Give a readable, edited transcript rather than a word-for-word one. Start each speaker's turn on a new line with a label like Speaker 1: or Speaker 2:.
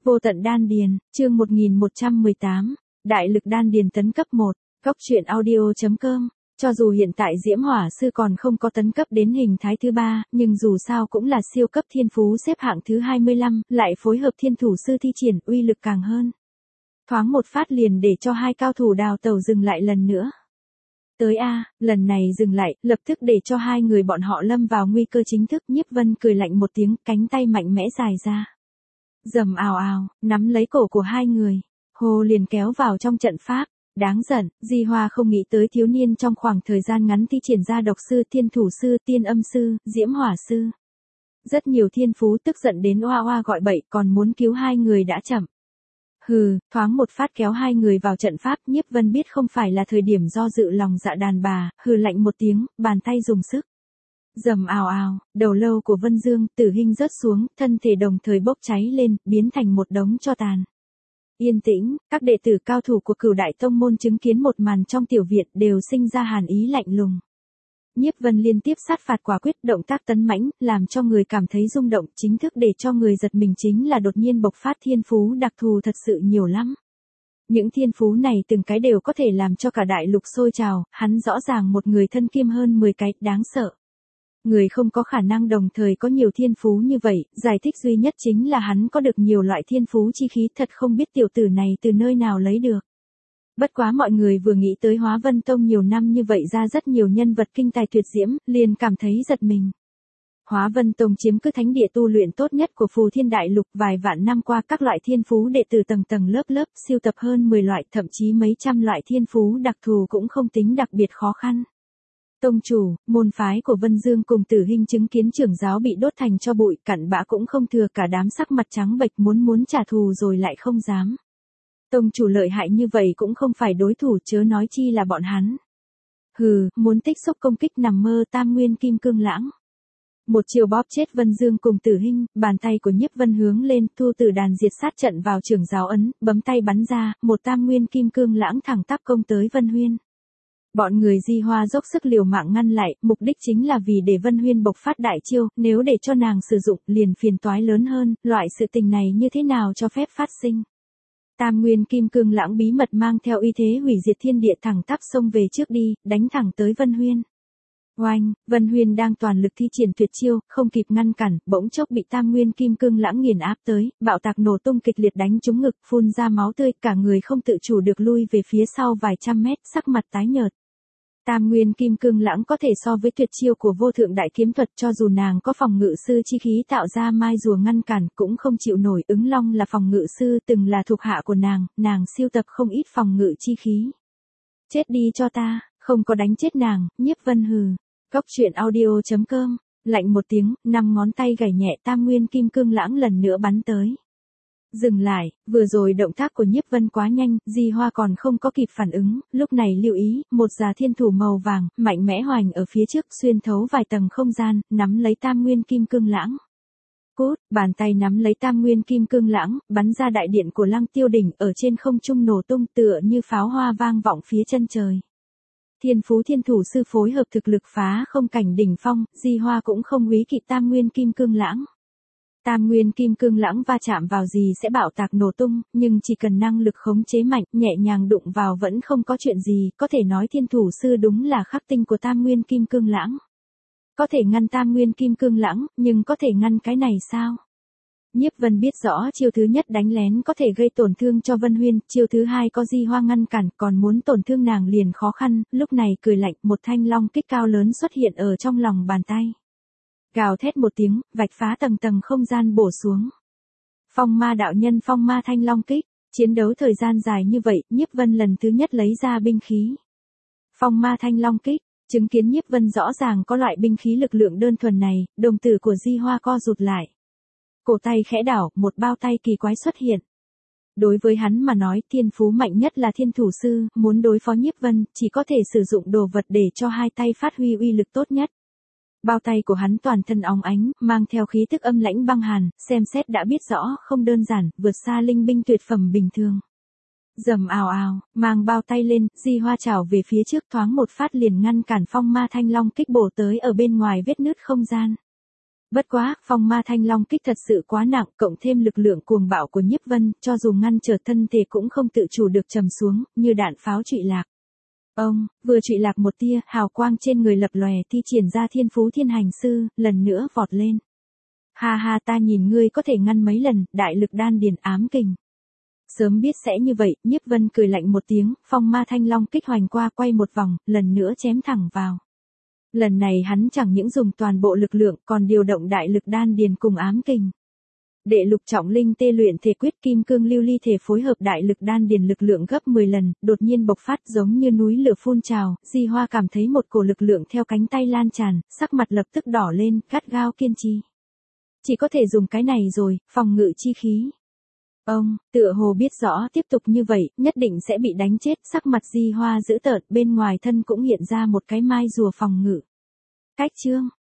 Speaker 1: Vô tận đan điền, chương 1118, Đại lực đan điền tấn cấp 1, Góc truyện audio.com. Cho dù hiện tại Diễm Hỏa Sư còn không có tấn cấp đến hình thái thứ 3, nhưng dù sao cũng là siêu cấp thiên phú xếp hạng thứ 25, lại phối hợp thiên thủ sư thi triển uy lực càng hơn. Thoáng một phát liền để cho hai cao thủ đào tẩu dừng lại lần nữa. Tới a, lần này dừng lại, lập tức để cho hai người bọn họ lâm vào nguy cơ chính thức. Nhiếp Vân cười lạnh một tiếng, cánh tay mạnh mẽ dài ra. Rầm ào ào, nắm lấy cổ của hai người, hồ liền kéo vào trong trận pháp. Đáng giận, Di Hoa không nghĩ tới thiếu niên trong khoảng thời gian ngắn thi triển ra độc sư, thiên thủ sư, tiên âm sư, diễm hỏa sư. Rất nhiều thiên phú tức giận đến oa oa gọi bậy, còn muốn cứu hai người đã chậm. Hừ, thoáng một phát kéo hai người vào trận pháp. Nhiếp Vân biết không phải là thời điểm do dự lòng dạ đàn bà, hừ lạnh một tiếng, bàn tay dùng sức. Rầm ào ào, đầu lâu của Vân Dương, Tử Hinh rớt xuống, thân thể đồng thời bốc cháy lên, biến thành một đống tro tàn. Yên tĩnh, các đệ tử cao thủ của Cửu Đại Tông môn chứng kiến một màn trong tiểu viện đều sinh ra hàn ý lạnh lùng. Nhiếp Vân liên tiếp sát phạt quả quyết, động tác tấn mãnh, làm cho người cảm thấy rung động. Chính thức để cho người giật mình chính là đột nhiên bộc phát thiên phú đặc thù thật sự nhiều lắm. Những thiên phú này từng cái đều có thể làm cho cả đại lục sôi trào, hắn rõ ràng một người thân kiêm hơn 10 cái, đáng sợ. Người không có khả năng đồng thời có nhiều thiên phú như vậy, giải thích duy nhất chính là hắn có được nhiều loại thiên phú chi khí, thật không biết tiểu tử này từ nơi nào lấy được. Bất quá mọi người vừa nghĩ tới Hóa Vân Tông nhiều năm như vậy ra rất nhiều nhân vật kinh tài tuyệt diễm, liền cảm thấy giật mình. Hóa Vân Tông chiếm cứ thánh địa tu luyện tốt nhất của Phù Thiên Đại Lục, vài vạn năm qua các loại thiên phú đệ tử tầng tầng lớp lớp, siêu tập hơn 10 loại, thậm chí mấy trăm loại thiên phú đặc thù cũng không tính đặc biệt khó khăn. Tông chủ, môn phái của Vân Dương cùng Tử Hinh chứng kiến trưởng giáo bị đốt thành tro bụi, cặn bã cũng không thừa, cả đám sắc mặt trắng bệch, muốn trả thù rồi lại không dám. Tông chủ lợi hại như vậy cũng không phải đối thủ, chớ nói chi là bọn hắn. Hừ, muốn tích xúc công kích nằm mơ. Tam Nguyên Kim Cương Lãng. Một chiều bóp chết Vân Dương cùng Tử Hinh, bàn tay của Nhiếp Vân hướng lên, thu tử đàn diệt sát trận vào trưởng giáo ấn, bấm tay bắn ra, một Tam Nguyên Kim Cương Lãng thẳng tắp công tới Vân Huyên. Bọn người Di Hoa dốc sức liều mạng ngăn lại, mục đích chính là vì để Vân Huyên bộc phát đại chiêu, nếu để cho nàng sử dụng liền phiền toái lớn hơn, loại sự tình này như thế nào cho phép phát sinh. Tam Nguyên Kim Cương Lãng bí mật mang theo uy thế hủy diệt thiên địa thẳng tắp xông về trước đi, đánh thẳng tới Vân Huyên. Oanh, Vân Huyên đang toàn lực thi triển tuyệt chiêu, không kịp ngăn cản, bỗng chốc bị Tam Nguyên Kim Cương Lãng nghiền áp tới, bạo tạc nổ tung kịch liệt đánh trúng ngực, phun ra máu tươi, cả người không tự chủ được lui về phía sau vài trăm mét, sắc mặt tái nhợt. Tam Nguyên Kim Cương Lãng có thể so với tuyệt chiêu của vô thượng đại kiếm thuật, cho dù nàng có phòng ngự sư chi khí tạo ra mai rùa ngăn cản cũng không chịu nổi. Ứng Long là phòng ngự sư, từng là thuộc hạ của nàng siêu tập không ít phòng ngự chi khí. Chết đi cho ta, không có đánh chết nàng. Nhiếp Vân hừ. Góc truyện audio.com, lạnh một tiếng, 5 ngón tay gảy nhẹ, Tam Nguyên Kim Cương Lãng lần nữa bắn tới. Dừng lại, vừa rồi động tác của Nhiếp Vân quá nhanh, Di Hoa còn không có kịp phản ứng, lúc này lưu ý, một già thiên thủ màu vàng, mạnh mẽ hoành ở phía trước, xuyên thấu vài tầng không gian, nắm lấy Tam Nguyên Kim Cương Lãng. Cút, bàn tay nắm lấy Tam Nguyên Kim Cương Lãng, bắn ra đại điện của Lăng Tiêu Đỉnh, ở trên không trung nổ tung tựa như pháo hoa vang vọng phía chân trời. Thiên phú thiên thủ sư phối hợp thực lực phá không cảnh đỉnh phong, Di Hoa cũng không quý kỵ Tam Nguyên Kim Cương Lãng. Tam Nguyên Kim Cương Lãng va chạm vào gì sẽ bạo tạc nổ tung, nhưng chỉ cần năng lực khống chế mạnh, nhẹ nhàng đụng vào vẫn không có chuyện gì, có thể nói thiên thủ sư đúng là khắc tinh của Tam Nguyên Kim Cương Lãng. Có thể ngăn Tam Nguyên Kim Cương Lãng, nhưng có thể ngăn cái này sao? Nhiếp Vân biết rõ chiêu thứ nhất đánh lén có thể gây tổn thương cho Vân Huyên, chiêu thứ hai có Di Hoa ngăn cản, còn muốn tổn thương nàng liền khó khăn, lúc này cười lạnh, một thanh long kích cao lớn xuất hiện ở trong lòng bàn tay. Gào thét một tiếng, vạch phá tầng tầng không gian bổ xuống. Phong ma đạo nhân, phong ma thanh long kích, chiến đấu thời gian dài như vậy, Nhiếp Vân lần thứ nhất lấy ra binh khí. Phong ma thanh long kích, chứng kiến Nhiếp Vân rõ ràng có loại binh khí lực lượng đơn thuần này, đồng tử của Di Hoa co rụt lại. Cổ tay khẽ đảo, một bao tay kỳ quái xuất hiện. Đối với hắn mà nói, thiên phú mạnh nhất là thiên thủ sư, muốn đối phó Nhiếp Vân, chỉ có thể sử dụng đồ vật để cho hai tay phát huy uy lực tốt nhất. Bao tay của hắn toàn thân óng ánh, mang theo khí tức âm lãnh băng hàn, xem xét đã biết rõ, không đơn giản, vượt xa linh binh tuyệt phẩm bình thường. Rầm ào ào, mang bao tay lên, Di Hoa chảo về phía trước, thoáng một phát liền ngăn cản phong ma thanh long kích bổ tới ở bên ngoài vết nứt không gian. Bất quá, phong ma thanh long kích thật sự quá nặng, cộng thêm lực lượng cuồng bạo của Nhiếp Vân, cho dù ngăn trở thân thể cũng không tự chủ được trầm xuống, như đạn pháo trụy lạc. Ông, vừa trụy lạc một tia, hào quang trên người lập lòe thi triển ra thiên phú thiên hành sư, lần nữa vọt lên. Ha ha, ta nhìn ngươi có thể ngăn mấy lần, đại lực đan điền ám kình. Sớm biết sẽ như vậy, Nhiếp Vân cười lạnh một tiếng, phong ma thanh long kích hoành qua quay một vòng, lần nữa chém thẳng vào. Lần này hắn chẳng những dùng toàn bộ lực lượng, còn điều động đại lực đan điền cùng ám kình. Đệ lục trọng linh tê luyện thể quyết kim cương lưu ly thể phối hợp đại lực đan điền lực lượng gấp 10 lần, đột nhiên bộc phát giống như núi lửa phun trào, Di Hoa cảm thấy một cổ lực lượng theo cánh tay lan tràn, sắc mặt lập tức đỏ lên, gắt gao kiên trì. Chỉ có thể dùng cái này rồi, phòng ngự chi khí. Ông, tựa hồ biết rõ tiếp tục như vậy, nhất định sẽ bị đánh chết, sắc mặt Di Hoa dữ tợn, bên ngoài thân cũng hiện ra một cái mai rùa phòng ngự. Cách chương